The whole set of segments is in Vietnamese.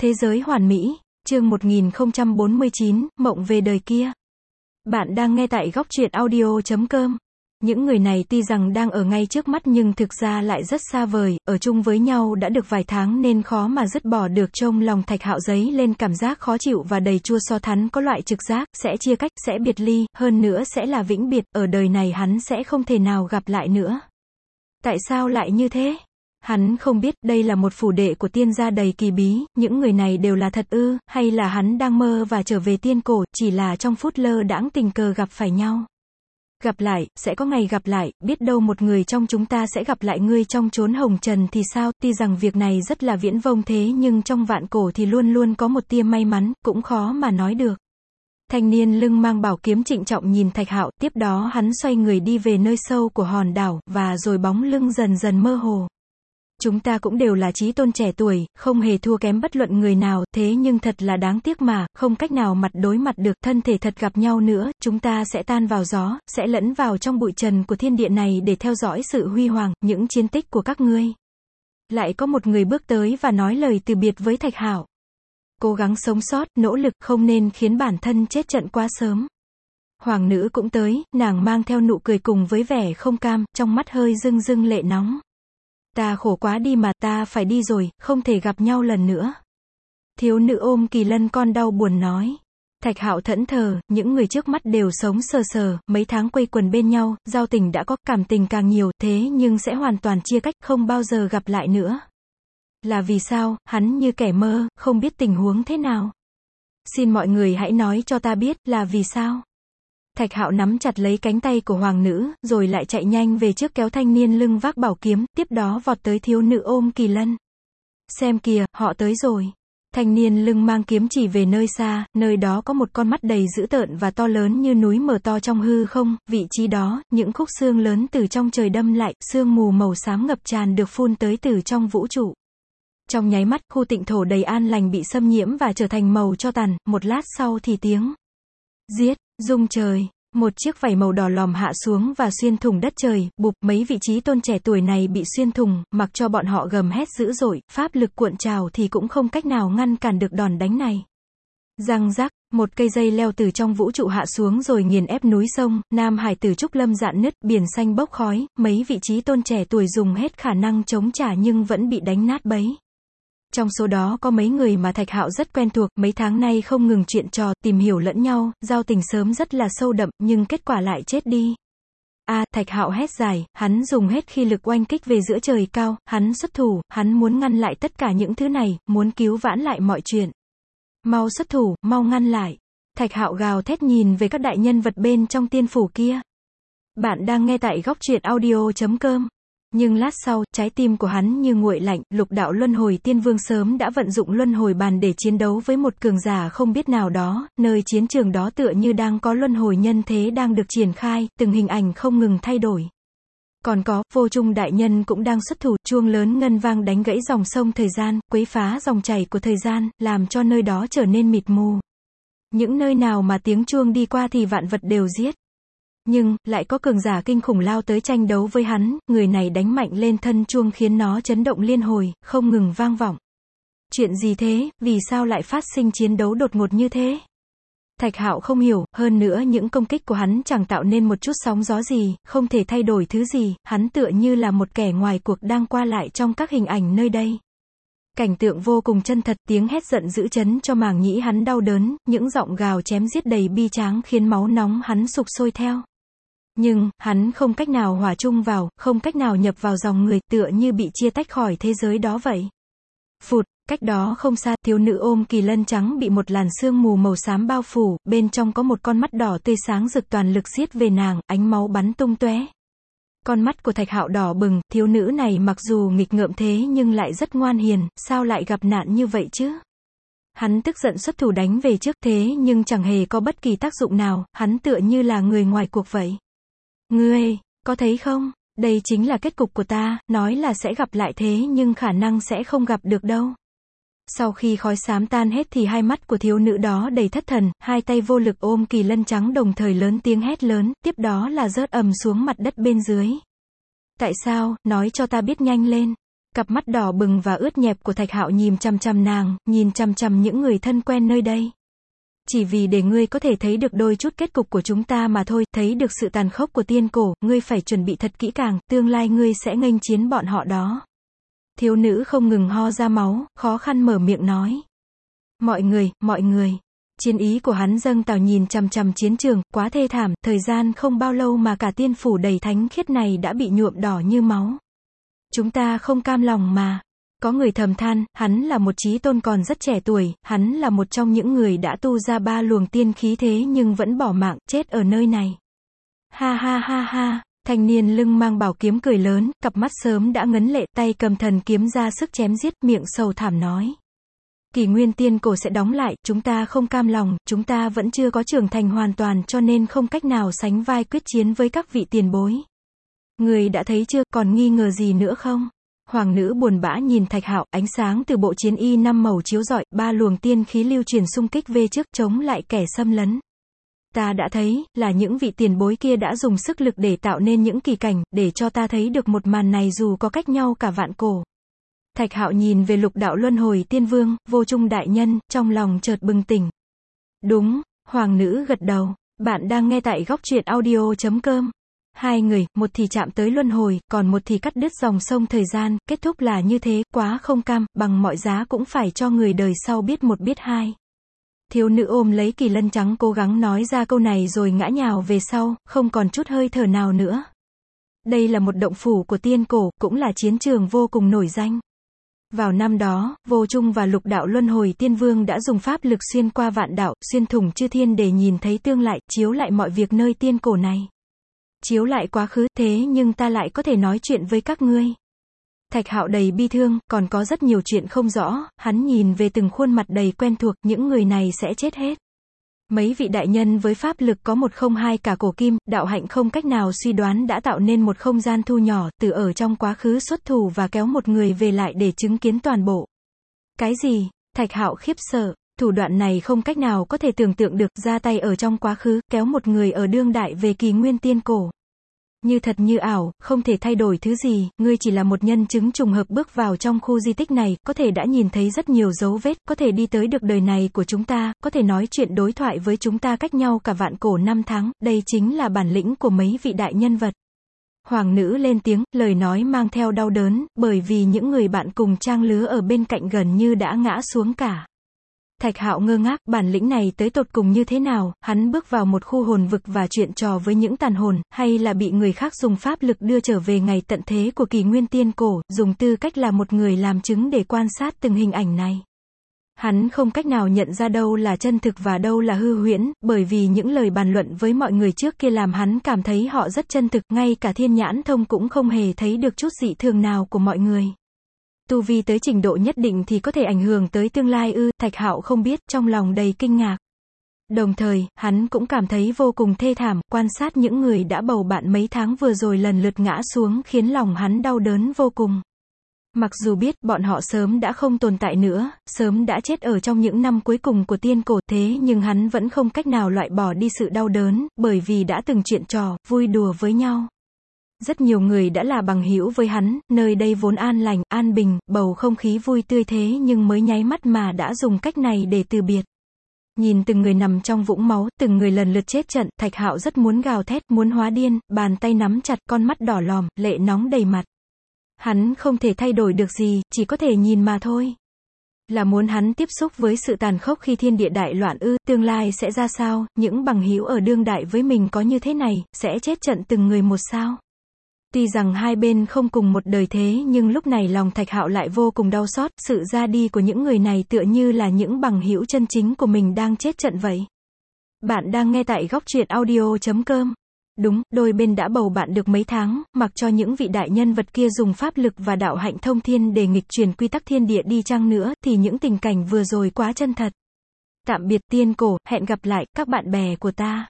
Thế giới hoàn mỹ, chương 1049, mộng về đời kia. Bạn đang nghe tại góc truyện audio.com. Những người này tuy rằng đang ở ngay trước mắt nhưng thực ra lại rất xa vời, ở chung với nhau đã được vài tháng nên khó mà dứt bỏ được. Trong lòng Thạch Hạo dấy lên cảm giác khó chịu và đầy chua xót. Hắn có loại trực giác, sẽ chia cách, sẽ biệt ly, hơn nữa sẽ là vĩnh biệt, ở đời này hắn sẽ không thể nào gặp lại nữa. Tại sao lại như thế? Hắn không biết, đây là một phủ đệ của tiên gia đầy kỳ bí, những người này đều là thật ư, hay là hắn đang mơ và trở về tiên cổ, chỉ là trong phút lơ đãng tình cờ gặp phải nhau. Gặp lại, sẽ có ngày gặp lại, biết đâu một người trong chúng ta sẽ gặp lại ngươi trong chốn hồng trần thì sao, tuy rằng việc này rất là viễn vông thế nhưng trong vạn cổ thì luôn luôn có một tia may mắn, cũng khó mà nói được. Thanh niên lưng mang bảo kiếm trịnh trọng nhìn Thạch Hạo, tiếp đó hắn xoay người đi về nơi sâu của hòn đảo, và rồi bóng lưng dần dần mơ hồ. Chúng ta cũng đều là chí tôn trẻ tuổi, không hề thua kém bất luận người nào, thế nhưng thật là đáng tiếc mà, không cách nào mặt đối mặt được, thân thể thật gặp nhau nữa, chúng ta sẽ tan vào gió, sẽ lẫn vào trong bụi trần của thiên địa này để theo dõi sự huy hoàng, những chiến tích của các ngươi. Lại có một người bước tới và nói lời từ biệt với Thạch Hạo. Cố gắng sống sót, nỗ lực, không nên khiến bản thân chết trận quá sớm. Hoàng nữ cũng tới, nàng mang theo nụ cười cùng với vẻ không cam, trong mắt hơi rưng rưng lệ nóng. Ta khổ quá đi mà, ta phải đi rồi, không thể gặp nhau lần nữa. Thiếu nữ ôm Kỳ Lân con đau buồn nói. Thạch Hạo thẫn thờ, những người trước mắt đều sống sờ sờ, mấy tháng quây quần bên nhau, giao tình đã có, cảm tình càng nhiều, thế nhưng sẽ hoàn toàn chia cách, không bao giờ gặp lại nữa. Là vì sao? Hắn như kẻ mơ, không biết tình huống thế nào. Xin mọi người hãy nói cho ta biết, là vì sao? Thạch Hạo nắm chặt lấy cánh tay của hoàng nữ, rồi lại chạy nhanh về trước kéo thanh niên lưng vác bảo kiếm, tiếp đó vọt tới thiếu nữ ôm Kỳ Lân. Xem kìa, họ tới rồi. Thanh niên lưng mang kiếm chỉ về nơi xa, nơi đó có một con mắt đầy dữ tợn và to lớn như núi mở to trong hư không, vị trí đó, những khúc xương lớn từ trong trời đâm lại, sương mù màu xám ngập tràn được phun tới từ trong vũ trụ. Trong nháy mắt, khu tịnh thổ đầy an lành bị xâm nhiễm và trở thành màu tro tàn, một lát sau thì tiếng giết rung trời, một chiếc vảy màu đỏ lòm hạ xuống và xuyên thủng đất trời, bụp, mấy vị trí tôn trẻ tuổi này bị xuyên thủng, mặc cho bọn họ gầm hét dữ dội, pháp lực cuộn trào thì cũng không cách nào ngăn cản được đòn đánh này. Răng rắc, một cây dây leo từ trong vũ trụ hạ xuống rồi nghiền ép núi sông, Nam Hải Tử Trúc Lâm dạn nứt, biển xanh bốc khói, mấy vị trí tôn trẻ tuổi dùng hết khả năng chống trả nhưng vẫn bị đánh nát bấy. Trong số đó có mấy người mà Thạch Hạo rất quen thuộc, mấy tháng nay không ngừng chuyện trò, tìm hiểu lẫn nhau, giao tình sớm rất là sâu đậm, nhưng kết quả lại chết đi. Thạch Hạo hét dài, hắn dùng hết khí lực oanh kích về giữa trời cao, hắn xuất thủ, hắn muốn ngăn lại tất cả những thứ này, muốn cứu vãn lại mọi chuyện. Mau xuất thủ, mau ngăn lại. Thạch Hạo gào thét nhìn về các đại nhân vật bên trong tiên phủ kia. Bạn đang nghe tại góc truyện audio.com. Nhưng lát sau, trái tim của hắn như nguội lạnh, lục đạo luân hồi tiên vương sớm đã vận dụng luân hồi bàn để chiến đấu với một cường giả không biết nào đó, nơi chiến trường đó tựa như đang có luân hồi nhân thế đang được triển khai, từng hình ảnh không ngừng thay đổi. Còn có, vô trung đại nhân cũng đang xuất thủ, chuông lớn ngân vang đánh gãy dòng sông thời gian, quấy phá dòng chảy của thời gian, làm cho nơi đó trở nên mịt mù. Những nơi nào mà tiếng chuông đi qua thì vạn vật đều giết. Nhưng, lại có cường giả kinh khủng lao tới tranh đấu với hắn, người này đánh mạnh lên thân chuông khiến nó chấn động liên hồi, không ngừng vang vọng. Chuyện gì thế, vì sao lại phát sinh chiến đấu đột ngột như thế? Thạch Hạo không hiểu, hơn nữa những công kích của hắn chẳng tạo nên một chút sóng gió gì, không thể thay đổi thứ gì, hắn tựa như là một kẻ ngoài cuộc đang qua lại trong các hình ảnh nơi đây. Cảnh tượng vô cùng chân thật, tiếng hét giận dữ chấn cho màng nhĩ hắn đau đớn, những giọng gào chém giết đầy bi tráng khiến máu nóng hắn sục sôi theo. Nhưng, hắn không cách nào hòa chung vào, không cách nào nhập vào dòng người, tựa như bị chia tách khỏi thế giới đó vậy. Phụt, cách đó không xa, thiếu nữ ôm Kỳ Lân trắng bị một làn sương mù màu xám bao phủ, bên trong có một con mắt đỏ tươi sáng rực toàn lực giết về nàng, ánh máu bắn tung tóe. Con mắt của Thạch Hạo đỏ bừng, thiếu nữ này mặc dù nghịch ngợm thế nhưng lại rất ngoan hiền, sao lại gặp nạn như vậy chứ? Hắn tức giận xuất thủ đánh về trước thế nhưng chẳng hề có bất kỳ tác dụng nào, hắn tựa như là người ngoài cuộc vậy. Ngươi, có thấy không? Đây chính là kết cục của ta, nói là sẽ gặp lại thế nhưng khả năng sẽ không gặp được đâu. Sau khi khói xám tan hết thì hai mắt của thiếu nữ đó đầy thất thần, hai tay vô lực ôm Kỳ Lân trắng đồng thời lớn tiếng hét lớn, tiếp đó là rớt ầm xuống mặt đất bên dưới. Tại sao, nói cho ta biết nhanh lên. Cặp mắt đỏ bừng và ướt nhẹp của Thạch Hạo nhìn chằm chằm nàng, nhìn chằm chằm những người thân quen nơi đây. Chỉ vì để ngươi có thể thấy được đôi chút kết cục của chúng ta mà thôi, thấy được sự tàn khốc của tiên cổ, ngươi phải chuẩn bị thật kỹ càng, tương lai ngươi sẽ nghênh chiến bọn họ đó. Thiếu nữ không ngừng ho ra máu, khó khăn mở miệng nói. Mọi người. Chiến ý của hắn dâng trào nhìn chằm chằm chiến trường, quá thê thảm, thời gian không bao lâu mà cả tiên phủ đầy thánh khiết này đã bị nhuộm đỏ như máu. Chúng ta không cam lòng mà. Có người thầm than, hắn là một chí tôn còn rất trẻ tuổi, hắn là một trong những người đã tu ra 3 luồng tiên khí thế nhưng vẫn bỏ mạng, chết ở nơi này. Ha ha ha ha, thanh niên lưng mang bảo kiếm cười lớn, cặp mắt sớm đã ngấn lệ, tay cầm thần kiếm ra sức chém giết, miệng sầu thảm nói. Kỷ nguyên tiên cổ sẽ đóng lại, chúng ta không cam lòng, chúng ta vẫn chưa có trưởng thành hoàn toàn cho nên không cách nào sánh vai quyết chiến với các vị tiền bối. Người đã thấy chưa, còn nghi ngờ gì nữa không? Hoàng nữ buồn bã nhìn Thạch Hạo, ánh sáng từ bộ chiến y 5 màu chiếu rọi, 3 luồng tiên khí lưu truyền xung kích về trước chống lại kẻ xâm lấn. Ta đã thấy, là những vị tiền bối kia đã dùng sức lực để tạo nên những kỳ cảnh, để cho ta thấy được một màn này dù có cách nhau cả vạn cổ. Thạch Hạo nhìn về Lục Đạo Luân Hồi Tiên Vương, Vô Trung đại nhân, trong lòng chợt bừng tỉnh. Đúng, hoàng nữ gật đầu. Bạn đang nghe tại góc truyện audio.com. Hai người, một thì chạm tới luân hồi, còn một thì cắt đứt dòng sông thời gian, kết thúc là như thế, quá không cam, bằng mọi giá cũng phải cho người đời sau biết một biết hai. Thiếu nữ ôm lấy kỳ lân trắng cố gắng nói ra câu này rồi ngã nhào về sau, không còn chút hơi thở nào nữa. Đây là một động phủ của tiên cổ, cũng là chiến trường vô cùng nổi danh. Vào năm đó, Vô Trung và Lục Đạo Luân Hồi Tiên Vương đã dùng pháp lực xuyên qua vạn đạo, xuyên thủng chư thiên để nhìn thấy tương lại, chiếu lại mọi việc nơi tiên cổ này. Chiếu lại quá khứ, thế nhưng ta lại có thể nói chuyện với các ngươi. Thạch Hạo đầy bi thương, còn có rất nhiều chuyện không rõ, hắn nhìn về từng khuôn mặt đầy quen thuộc, những người này sẽ chết hết. Mấy vị đại nhân với pháp lực có 102 cả cổ kim, đạo hạnh không cách nào suy đoán đã tạo nên một không gian thu nhỏ, từ ở trong quá khứ xuất thủ và kéo một người về lại để chứng kiến toàn bộ. Cái gì? Thạch Hạo khiếp sợ, thủ đoạn này không cách nào có thể tưởng tượng được, ra tay ở trong quá khứ, kéo một người ở đương đại về kỳ nguyên tiên cổ. Như thật như ảo, không thể thay đổi thứ gì, ngươi chỉ là một nhân chứng trùng hợp bước vào trong khu di tích này, có thể đã nhìn thấy rất nhiều dấu vết, có thể đi tới được đời này của chúng ta, có thể nói chuyện đối thoại với chúng ta cách nhau cả vạn cổ năm tháng, đây chính là bản lĩnh của mấy vị đại nhân vật. Hoàng nữ lên tiếng, lời nói mang theo đau đớn, bởi vì những người bạn cùng trang lứa ở bên cạnh gần như đã ngã xuống cả. Thạch Hạo ngơ ngác, bản lĩnh này tới tột cùng như thế nào, hắn bước vào một khu hồn vực và chuyện trò với những tàn hồn, hay là bị người khác dùng pháp lực đưa trở về ngày tận thế của kỳ nguyên tiên cổ, dùng tư cách là một người làm chứng để quan sát từng hình ảnh này. Hắn không cách nào nhận ra đâu là chân thực và đâu là hư huyễn, bởi vì những lời bàn luận với mọi người trước kia làm hắn cảm thấy họ rất chân thực, ngay cả thiên nhãn thông cũng không hề thấy được chút dị thường nào của mọi người. Tu vi tới trình độ nhất định thì có thể ảnh hưởng tới tương lai ư, Thạch Hạo không biết, trong lòng đầy kinh ngạc. Đồng thời, hắn cũng cảm thấy vô cùng thê thảm, quan sát những người đã bầu bạn mấy tháng vừa rồi lần lượt ngã xuống khiến lòng hắn đau đớn vô cùng. Mặc dù biết, bọn họ sớm đã không tồn tại nữa, sớm đã chết ở trong những năm cuối cùng của tiên cổ, thế nhưng hắn vẫn không cách nào loại bỏ đi sự đau đớn, bởi vì đã từng chuyện trò, vui đùa với nhau. Rất nhiều người đã là bằng hữu với hắn, nơi đây vốn an lành, an bình, bầu không khí vui tươi thế nhưng mới nháy mắt mà đã dùng cách này để từ biệt. Nhìn từng người nằm trong vũng máu, từng người lần lượt chết trận, Thạch Hạo rất muốn gào thét, muốn hóa điên, bàn tay nắm chặt, con mắt đỏ lòm, lệ nóng đầy mặt. Hắn không thể thay đổi được gì, chỉ có thể nhìn mà thôi. Là muốn hắn tiếp xúc với sự tàn khốc khi thiên địa đại loạn ư, tương lai sẽ ra sao, những bằng hữu ở đương đại với mình có như thế này, sẽ chết trận từng người một sao. Tuy rằng hai bên không cùng một đời thế nhưng lúc này lòng Thạch Hạo lại vô cùng đau xót, sự ra đi của những người này tựa như là những bằng hữu chân chính của mình đang chết trận vậy. Bạn đang nghe tại góc truyện audio.com. Đúng, đôi bên đã bầu bạn được mấy tháng, mặc cho những vị đại nhân vật kia dùng pháp lực và đạo hạnh thông thiên để nghịch chuyển quy tắc thiên địa đi chăng nữa, thì những tình cảnh vừa rồi quá chân thật. Tạm biệt tiên cổ, hẹn gặp lại, các bạn bè của ta.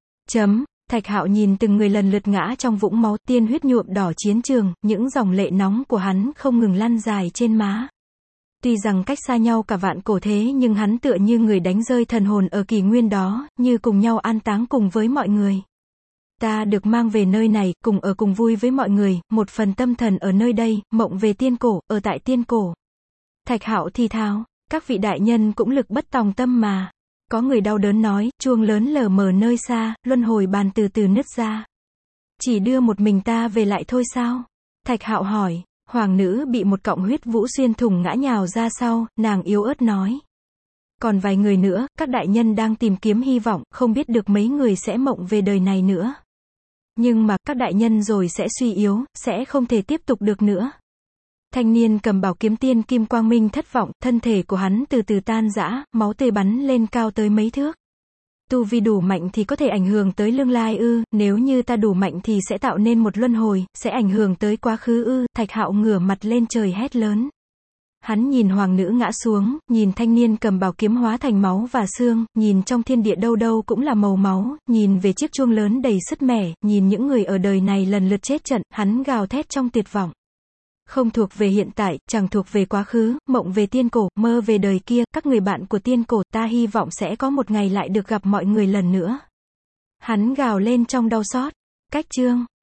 Thạch Hạo nhìn từng người lần lượt ngã trong vũng máu, tiên huyết nhuộm đỏ chiến trường, những dòng lệ nóng của hắn không ngừng lăn dài trên má. Tuy rằng cách xa nhau cả vạn cổ thế nhưng hắn tựa như người đánh rơi thần hồn ở kỷ nguyên đó, như cùng nhau an táng cùng với mọi người. ta được mang về nơi này, cùng ở cùng vui với mọi người, một phần tâm thần ở nơi đây, mộng về tiên cổ, ở tại tiên cổ. Thạch Hạo thì thào, các vị đại nhân cũng lực bất tòng tâm mà. Có người đau đớn nói, chuông lớn lờ mờ nơi xa, luân hồi bàn từ từ nứt ra. Chỉ đưa một mình ta về lại thôi sao? Thạch Hạo hỏi, hoàng nữ bị một cọng huyết vũ xuyên thủng ngã nhào ra sau, nàng yếu ớt nói. Còn vài người nữa, các đại nhân đang tìm kiếm hy vọng, không biết được mấy người sẽ mộng về đời này nữa. Nhưng mà, các đại nhân rồi sẽ suy yếu, sẽ không thể tiếp tục được nữa. Thanh niên cầm bảo kiếm tiên kim quang minh thất vọng, thân thể của hắn từ từ tan rã, máu tươi bắn lên cao tới mấy thước. Tu vi đủ mạnh thì có thể ảnh hưởng tới tương lai ư, nếu như ta đủ mạnh thì sẽ tạo nên một luân hồi, sẽ ảnh hưởng tới quá khứ ư, Thạch Hạo ngửa mặt lên trời hét lớn. Hắn nhìn hoàng nữ ngã xuống, nhìn thanh niên cầm bảo kiếm hóa thành máu và xương, nhìn trong thiên địa đâu đâu cũng là màu máu, nhìn về chiếc chuông lớn đầy sứt mẻ, nhìn những người ở đời này lần lượt chết trận, hắn gào thét trong tuyệt vọng. Không thuộc về hiện tại, chẳng thuộc về quá khứ, mộng về tiên cổ, mơ về đời kia, các người bạn của tiên cổ, ta hy vọng sẽ có một ngày lại được gặp mọi người lần nữa. Hắn gào lên trong đau xót. Cách chương